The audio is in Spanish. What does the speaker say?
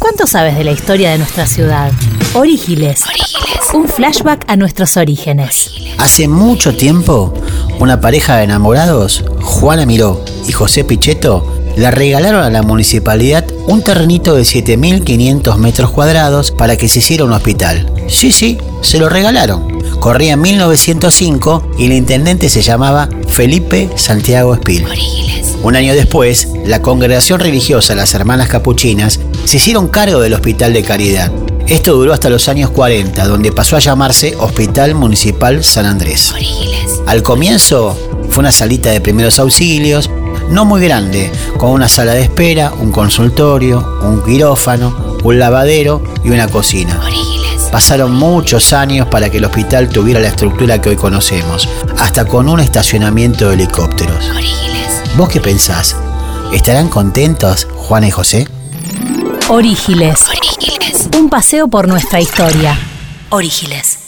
¿Cuánto sabes de la historia de nuestra ciudad? Orígiles. Un flashback a nuestros orígenes. Hace mucho tiempo, una pareja de enamorados, Juana Miró y José Pichetto, le regalaron a la municipalidad un terrenito de 7.500 metros cuadrados para que se hiciera un hospital. Sí, se lo regalaron. Corría en 1905 y el intendente se llamaba Felipe Santiago Espil. Un año después, la congregación religiosa Las Hermanas Capuchinas se hicieron cargo del Hospital de Caridad. Esto duró hasta los años 40, donde pasó a llamarse Hospital Municipal San Andrés. Al comienzo fue una salita de primeros auxilios, no muy grande, con una sala de espera, un consultorio, un quirófano, un lavadero y una cocina. Pasaron muchos años para que el hospital tuviera la estructura que hoy conocemos, hasta con un estacionamiento de helicópteros. ¿Vos qué pensás? ¿Estarán contentos Juana y José? Orígiles. Un paseo por nuestra historia. Orígiles.